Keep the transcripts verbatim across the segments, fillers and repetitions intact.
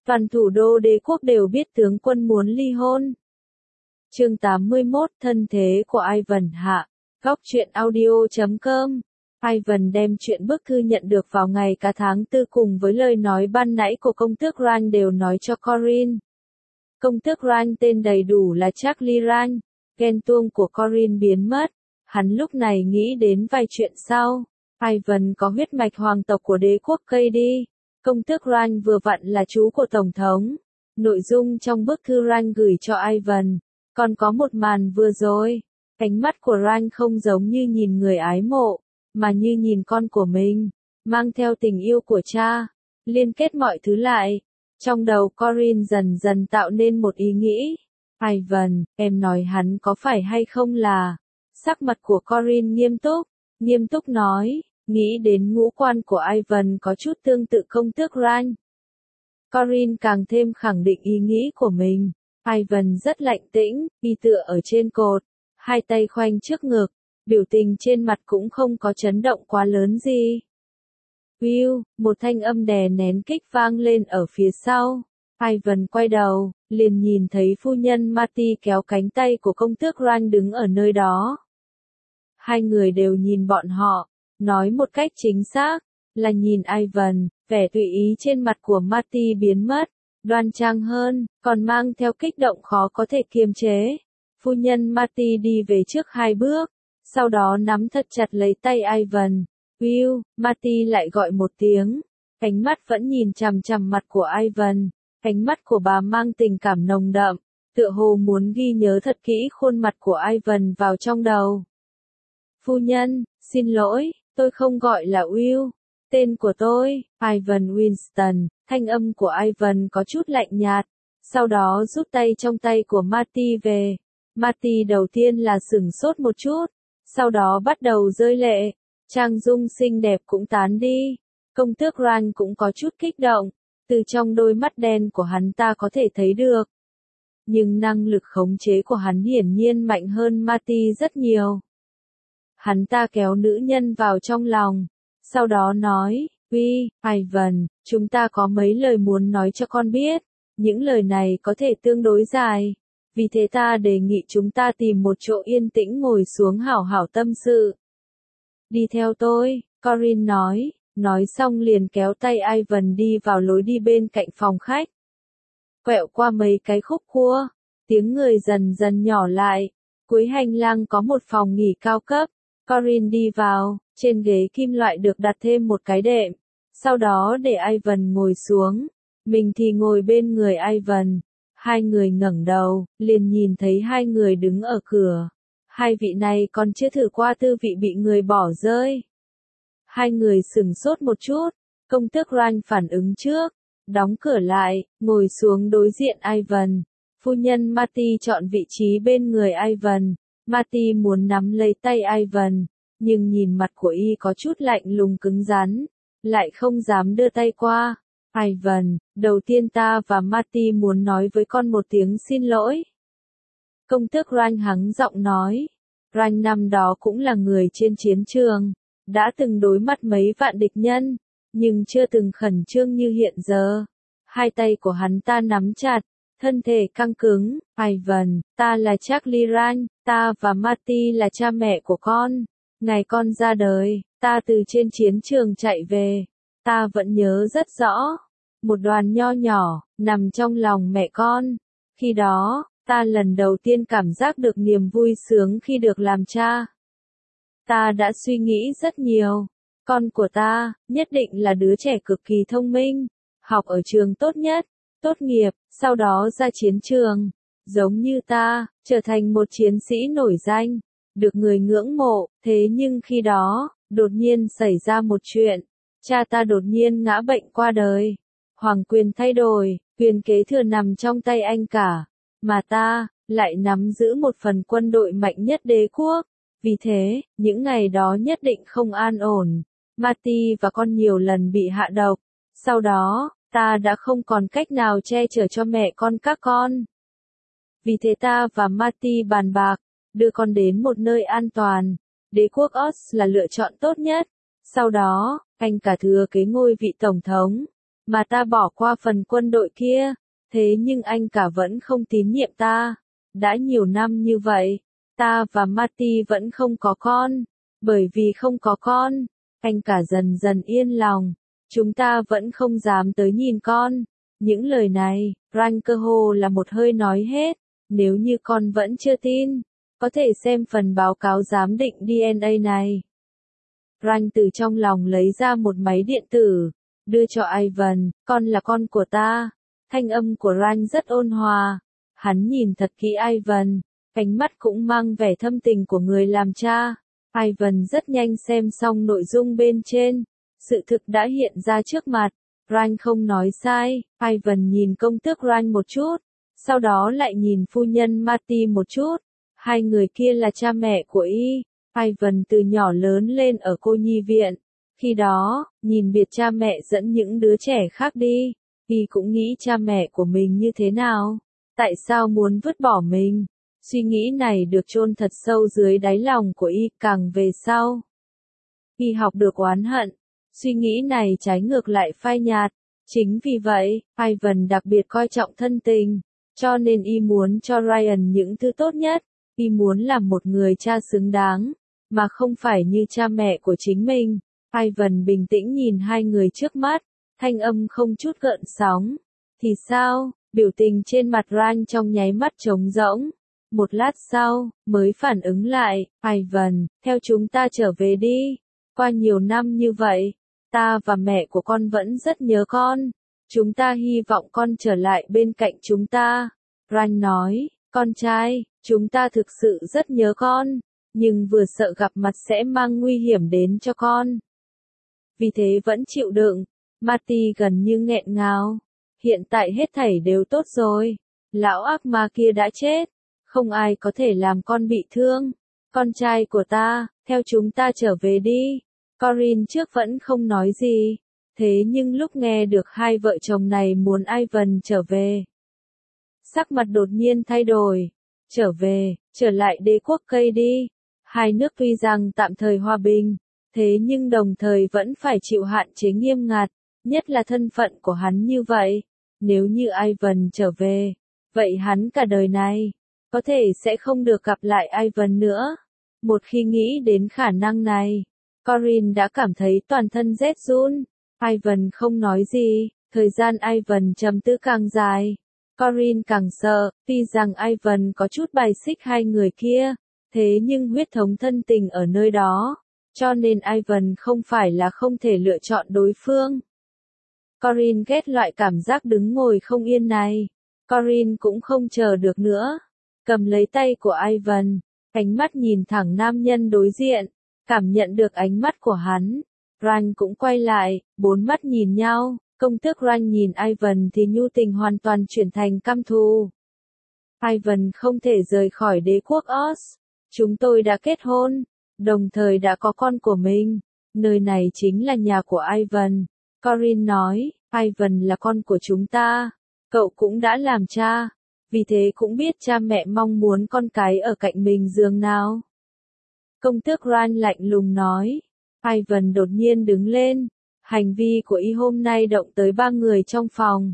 Toàn thủ đô đế quốc đều biết tướng quân muốn ly hôn. Chương tám mươi mốt Thân thế của Ivan hạ. Góc truyện audio chấm com. Ivan đem chuyện bức thư nhận được vào ngày cả tháng tư cùng với lời nói ban nãy của công tước Ranh đều nói cho Corinne. Công tước Ranh tên đầy đủ là Charlie Ranh. Ghen tuông của Corinne biến mất. Hắn lúc này nghĩ đến vài chuyện sau. Ivan có huyết mạch hoàng tộc của đế quốc cây đi. Công tước Ranh vừa vặn là chú của Tổng thống. Nội dung trong bức thư Ranh gửi cho Ivan. Còn có một màn vừa rồi. Ánh mắt của Ranh không giống như nhìn người ái mộ, mà như nhìn con của mình. Mang theo tình yêu của cha. Liên kết mọi thứ lại. Trong đầu Corinne dần dần tạo nên một ý nghĩ. Ivan, em nói hắn có phải hay không là... Sắc mặt của Corinne nghiêm túc. Nghiêm túc nói. Nghĩ đến ngũ quan của Ivan có chút tương tự công tước Ranh. Corinne càng thêm khẳng định ý nghĩ của mình. Ivan rất lạnh tĩnh, y tựa ở trên cột, hai tay khoanh trước ngực, biểu tình trên mặt cũng không có chấn động quá lớn gì. Will, một thanh âm đè nén kích vang lên ở phía sau. Ivan quay đầu, liền nhìn thấy phu nhân Marty kéo cánh tay của công tước Ranh đứng ở nơi đó. Hai người đều nhìn bọn họ. Nói một cách chính xác, là nhìn Ivan, vẻ tùy ý trên mặt của Marty biến mất, đoan trang hơn, còn mang theo kích động khó có thể kiềm chế. Phu nhân Marty đi về trước hai bước, sau đó nắm thật chặt lấy tay Ivan. Will, Marty lại gọi một tiếng, ánh mắt vẫn nhìn chằm chằm mặt của Ivan, ánh mắt của bà mang tình cảm nồng đậm, tựa hồ muốn ghi nhớ thật kỹ khuôn mặt của Ivan vào trong đầu. Phu nhân, xin lỗi. Tôi không gọi là Will. Tên của tôi, Ivan Winston. Thanh âm của Ivan có chút lạnh nhạt. Sau đó rút tay trong tay của Marty về. Marty đầu tiên là sửng sốt một chút. Sau đó bắt đầu rơi lệ. Trang dung xinh đẹp cũng tán đi. Công tước Ranh cũng có chút kích động. Từ trong đôi mắt đen của hắn ta có thể thấy được. Nhưng năng lực khống chế của hắn hiển nhiên mạnh hơn Marty rất nhiều. Hắn ta kéo nữ nhân vào trong lòng, sau đó nói, Uy, Ivan, chúng ta có mấy lời muốn nói cho con biết, những lời này có thể tương đối dài, vì thế ta đề nghị chúng ta tìm một chỗ yên tĩnh ngồi xuống hảo hảo tâm sự. Đi theo tôi, Corinne nói, nói xong liền kéo tay Ivan đi vào lối đi bên cạnh phòng khách. Quẹo qua mấy cái khúc cua, tiếng người dần dần nhỏ lại, cuối hành lang có một phòng nghỉ cao cấp. Corinne đi vào, trên ghế kim loại được đặt thêm một cái đệm, sau đó để Ivan ngồi xuống, mình thì ngồi bên người Ivan. Hai người ngẩng đầu, liền nhìn thấy hai người đứng ở cửa. Hai vị này còn chưa thử qua tư vị bị người bỏ rơi. Hai người sửng sốt một chút, công tước Ranh phản ứng trước, đóng cửa lại, ngồi xuống đối diện Ivan. Phu nhân Marty chọn vị trí bên người Ivan. Marty muốn nắm lấy tay Ivan, nhưng nhìn mặt của y có chút lạnh lùng cứng rắn, lại không dám đưa tay qua. Ivan, đầu tiên ta và Marty muốn nói với con một tiếng xin lỗi. Công tước Ranh hắng giọng nói. Ranh năm đó cũng là người trên chiến trường, đã từng đối mặt mấy vạn địch nhân, nhưng chưa từng khẩn trương như hiện giờ. Hai tay của hắn ta nắm chặt. Thân thể căng cứng. Ivan, ta là Charlie Ranh, ta và Marty là cha mẹ của con. Ngày con ra đời, ta từ trên chiến trường chạy về. Ta vẫn nhớ rất rõ. Một đoàn nho nhỏ, nằm trong lòng mẹ con. Khi đó, ta lần đầu tiên cảm giác được niềm vui sướng khi được làm cha. Ta đã suy nghĩ rất nhiều. Con của ta, nhất định là đứa trẻ cực kỳ thông minh. Học ở trường tốt nhất. Tốt nghiệp, sau đó ra chiến trường, giống như ta, trở thành một chiến sĩ nổi danh, được người ngưỡng mộ, thế nhưng khi đó, đột nhiên xảy ra một chuyện, cha ta đột nhiên ngã bệnh qua đời, hoàng quyền thay đổi, quyền kế thừa nằm trong tay anh cả, mà ta, lại nắm giữ một phần quân đội mạnh nhất đế quốc, vì thế, những ngày đó nhất định không an ổn, Marty và con nhiều lần bị hạ độc, sau đó, ta đã không còn cách nào che chở cho mẹ con các con. Vì thế ta và Marty bàn bạc, đưa con đến một nơi an toàn. Đế quốc Oz là lựa chọn tốt nhất. Sau đó, anh cả thừa kế ngôi vị tổng thống. mà ta bỏ qua phần quân đội kia, thế nhưng anh cả vẫn không tín nhiệm ta. Đã nhiều năm như vậy, ta và Marty vẫn không có con, bởi vì không có con, anh cả dần dần yên lòng, chúng ta vẫn không dám tới nhìn con. Những lời này, Ryan cơ hồ là một hơi nói hết, nếu như con vẫn chưa tin, có thể xem phần báo cáo giám định đê en a này. Ryan từ trong lòng lấy ra một máy điện tử, đưa cho Ivan, con là con của ta. Thanh âm của Ryan rất ôn hòa, hắn nhìn thật kỹ Ivan, ánh mắt cũng mang vẻ thâm tình của người làm cha. Ivan rất nhanh xem xong nội dung bên trên, sự thực đã hiện ra trước mặt. Ryan không nói sai, Ivan nhìn công tước Ryan một chút, sau đó lại nhìn phu nhân Marty một chút. Hai người kia là cha mẹ của y. Ivan từ nhỏ lớn lên ở cô nhi viện. Khi đó, nhìn biệt cha mẹ dẫn những đứa trẻ khác đi, y cũng nghĩ cha mẹ của mình như thế nào, tại sao muốn vứt bỏ mình. Suy nghĩ này được chôn thật sâu dưới đáy lòng của y càng về sau. Y học được oán hận, suy nghĩ này trái ngược lại phai nhạt. Chính vì vậy, Ivan đặc biệt coi trọng thân tình, cho nên y muốn cho Ryan những thứ tốt nhất. Y muốn làm một người cha xứng đáng, mà không phải như cha mẹ của chính mình. Ivan bình tĩnh nhìn hai người trước mắt, thanh âm không chút gợn sóng. Thì sao? Biểu tình trên mặt Ryan trong nháy mắt trống rỗng. Một lát sau, mới phản ứng lại, Ivan, theo chúng ta trở về đi. Qua nhiều năm như vậy, ta và mẹ của con vẫn rất nhớ con. Chúng ta hy vọng con trở lại bên cạnh chúng ta. Ryan nói, con trai, chúng ta thực sự rất nhớ con, nhưng vừa sợ gặp mặt sẽ mang nguy hiểm đến cho con. Vì thế vẫn chịu đựng. Marty gần như nghẹn ngào. Hiện tại hết thảy đều tốt rồi. Lão ác ma kia đã chết. Không ai có thể làm con bị thương. Con trai của ta, theo chúng ta trở về đi. Corinne trước vẫn không nói gì. Thế nhưng lúc nghe được hai vợ chồng này muốn Ivan trở về, sắc mặt đột nhiên thay đổi. Trở về, trở lại đế quốc cây đi. Hai nước tuy rằng tạm thời hòa bình, thế nhưng đồng thời vẫn phải chịu hạn chế nghiêm ngặt, nhất là thân phận của hắn như vậy. Nếu như Ivan trở về, vậy hắn cả đời này, có thể sẽ không được gặp lại Ivan nữa. Một khi nghĩ đến khả năng này, Corinne đã cảm thấy toàn thân rét run. Ivan không nói gì, thời gian Ivan trầm tư càng dài. Corinne càng sợ, tuy rằng Ivan có chút bài xích hai người kia, thế nhưng huyết thống thân tình ở nơi đó, cho nên Ivan không phải là không thể lựa chọn đối phương. Corinne ghét loại cảm giác đứng ngồi không yên này. Corinne cũng không chờ được nữa, cầm lấy tay của Ivan, ánh mắt nhìn thẳng nam nhân đối diện, cảm nhận được ánh mắt của hắn. Ryan cũng quay lại, bốn mắt nhìn nhau. Công tước Ryan nhìn Ivan thì nhu tình hoàn toàn chuyển thành căm thù. Ivan không thể rời khỏi đế quốc Oz. Chúng tôi đã kết hôn, đồng thời đã có con của mình. Nơi này chính là nhà của Ivan. Corinne nói, Ivan là con của chúng ta. Cậu cũng đã làm cha, vì thế cũng biết cha mẹ mong muốn con cái ở cạnh mình giường nào. Công tước Ryan lạnh lùng nói. Ivan đột nhiên đứng lên. Hành vi của y hôm nay động tới ba người trong phòng.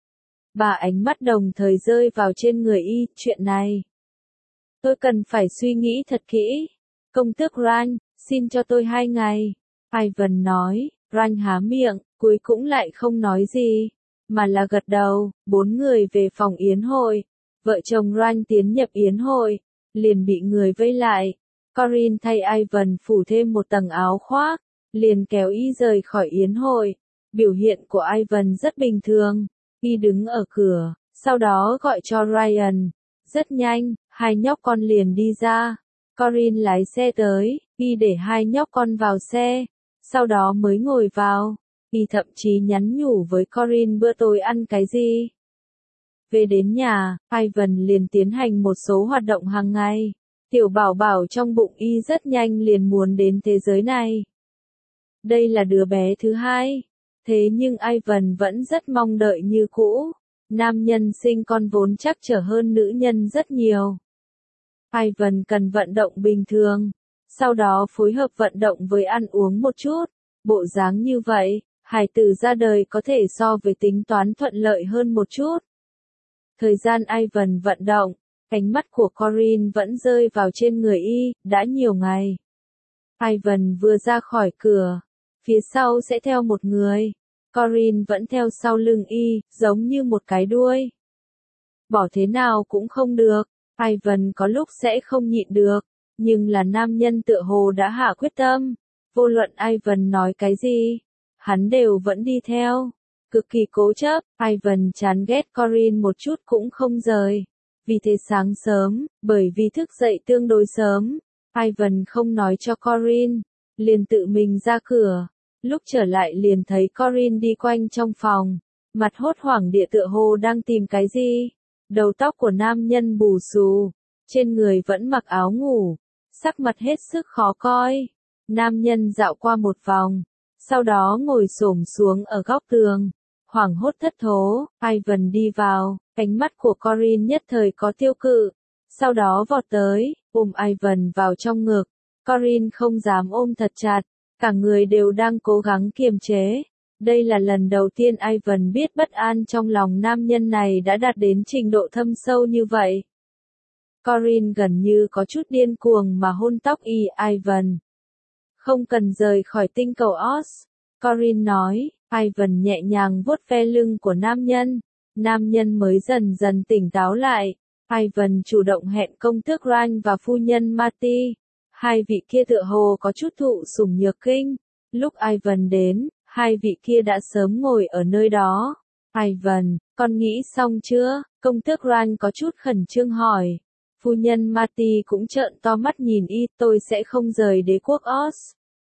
Ba ánh mắt đồng thời rơi vào trên người y, chuyện này. Tôi cần phải suy nghĩ thật kỹ. Công tước Ryan, xin cho tôi hai ngày. Ivan nói. Ryan há miệng, cuối cũng lại không nói gì, mà là gật đầu. Bốn người về phòng yến hội. Vợ chồng Ryan tiến nhập yến hội, liền bị người vây lại. Corinne thay Ivan phủ thêm một tầng áo khoác, liền kéo y rời khỏi yến hội. Biểu hiện của Ivan rất bình thường, y đứng ở cửa, sau đó gọi cho Ryan. Rất nhanh, hai nhóc con liền đi ra. Corinne lái xe tới, y để hai nhóc con vào xe, sau đó mới ngồi vào. Y thậm chí nhắn nhủ với Corinne bữa tối ăn cái gì. Về đến nhà, Ivan liền tiến hành một số hoạt động hàng ngày. Tiểu bảo bảo trong bụng y rất nhanh liền muốn đến thế giới này. Đây là đứa bé thứ hai. Thế nhưng Ivan vẫn rất mong đợi như cũ. Nam nhân sinh con vốn chắc trở hơn nữ nhân rất nhiều. Ivan cần vận động bình thường, sau đó phối hợp vận động với ăn uống một chút. Bộ dáng như vậy, Hài tử ra đời có thể so với tính toán thuận lợi hơn một chút. Thời gian Ivan vận động, ánh mắt của Corinne vẫn rơi vào trên người y, đã nhiều ngày. Ivan vừa ra khỏi cửa, phía sau sẽ theo một người. Corinne vẫn theo sau lưng y, giống như một cái đuôi. Bỏ thế nào cũng không được, Ivan có lúc sẽ không nhịn được, nhưng là nam nhân tựa hồ đã hạ quyết tâm. Vô luận Ivan nói cái gì, hắn đều vẫn đi theo. Cực kỳ cố chấp, Ivan chán ghét Corinne một chút cũng không rời. Vì thế sáng sớm, bởi vì thức dậy tương đối sớm, Ivan không nói cho Corinne, liền tự mình ra cửa. Lúc trở lại liền thấy Corinne đi quanh trong phòng, mặt hốt hoảng địa tựa hồ đang tìm cái gì. Đầu tóc của nam nhân bù xù, trên người vẫn mặc áo ngủ, sắc mặt hết sức khó coi. Nam nhân dạo qua một vòng, sau đó ngồi xổm xuống ở góc tường, hoảng hốt thất thố. Ivan đi vào, ánh mắt của Corinne nhất thời có tiêu cự, sau đó vọt tới, ôm Ivan vào trong ngực. Corinne không dám ôm thật chặt, cả người đều đang cố gắng kiềm chế. Đây là lần đầu tiên Ivan biết bất an trong lòng nam nhân này đã đạt đến trình độ thâm sâu như vậy. Corinne gần như có chút điên cuồng mà hôn tóc y. Ivan, không cần rời khỏi tinh cầu Oz, Corinne nói. Ivan nhẹ nhàng vuốt ve lưng của nam nhân, nam nhân mới dần dần tỉnh táo lại. Ivan chủ động hẹn công tước Ryan và phu nhân Marty. Hai vị kia tựa hồ có chút thụ sủng nhược kinh. Lúc Ivan đến, hai vị kia đã sớm ngồi ở nơi đó. Ivan, con nghĩ xong chưa? Công tước Ryan có chút khẩn trương hỏi. Phu nhân Marty cũng trợn to mắt nhìn y, tôi sẽ không rời đế quốc Oz.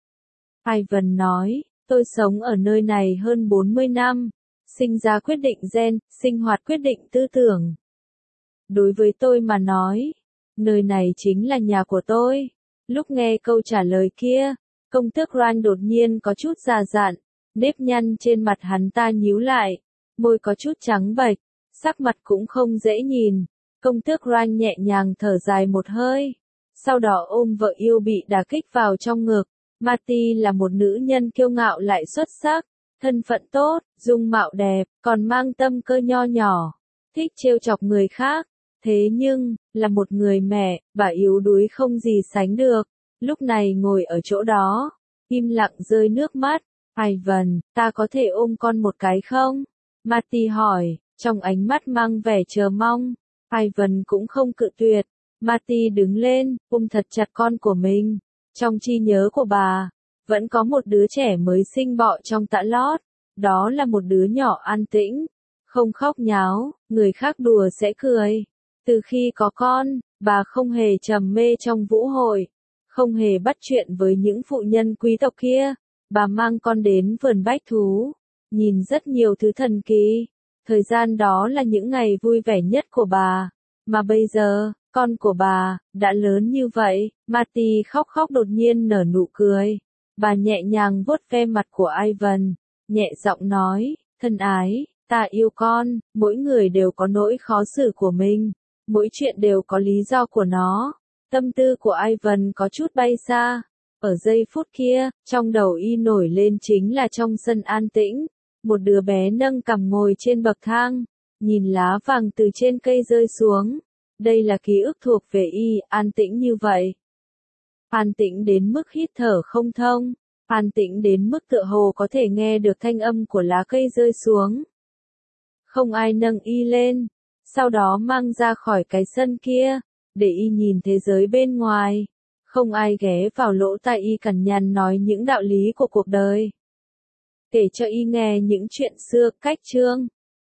Ivan nói, tôi sống ở nơi này hơn bốn mươi năm, sinh ra quyết định gen, sinh hoạt quyết định tư tưởng. Đối với tôi mà nói, nơi này chính là nhà của tôi. Lúc nghe câu trả lời kia, công tước Ryan đột nhiên có chút già dặn, nếp nhăn trên mặt hắn ta nhíu lại, môi có chút trắng bệch, sắc mặt cũng không dễ nhìn. Công tước Ryan nhẹ nhàng thở dài một hơi, sau đó ôm vợ yêu bị đả kích vào trong ngực. Marty là một nữ nhân kiêu ngạo lại xuất sắc, thân phận tốt, dung mạo đẹp, còn mang tâm cơ nho nhỏ, thích trêu chọc người khác. Thế nhưng, là một người mẹ, bà yếu đuối không gì sánh được. Lúc này ngồi ở chỗ đó, im lặng rơi nước mắt. Ivan, ta có thể ôm con một cái không? Marty hỏi, trong ánh mắt mang vẻ chờ mong. Ivan cũng không cự tuyệt. Marty đứng lên, ôm thật chặt con của mình. Trong trí nhớ của bà, vẫn có một đứa trẻ mới sinh bọ trong tã lót. Đó là một đứa nhỏ an tĩnh, không khóc nháo, người khác đùa sẽ cười. Từ khi có con, bà không hề trầm mê trong vũ hội, không hề bắt chuyện với những phụ nhân quý tộc kia. Bà mang con đến vườn bách thú, nhìn rất nhiều thứ thần kỳ. Thời gian đó là những ngày vui vẻ nhất của bà. Mà bây giờ, con của bà, đã lớn như vậy. Marty khóc khóc đột nhiên nở nụ cười. Bà nhẹ nhàng vuốt ve mặt của Ivan, nhẹ giọng nói, thân ái, ta yêu con, mỗi người đều có nỗi khó xử của mình. Mỗi chuyện đều có lý do của nó. Tâm tư của Ivan có chút bay xa. Ở giây phút kia, trong đầu y nổi lên chính là trong sân an tĩnh. Một đứa bé nâng cằm ngồi trên bậc thang, nhìn lá vàng từ trên cây rơi xuống. Đây là ký ức thuộc về y, an tĩnh như vậy. An tĩnh đến mức hít thở không thông. An tĩnh đến mức tựa hồ có thể nghe được thanh âm của lá cây rơi xuống. Không ai nâng y lên. Sau đó mang ra khỏi cái sân kia, để y nhìn thế giới bên ngoài. Không ai ghé vào lỗ tai y cằn nhằn nói những đạo lý của cuộc đời. Kể cho y nghe những chuyện xưa, cách chương.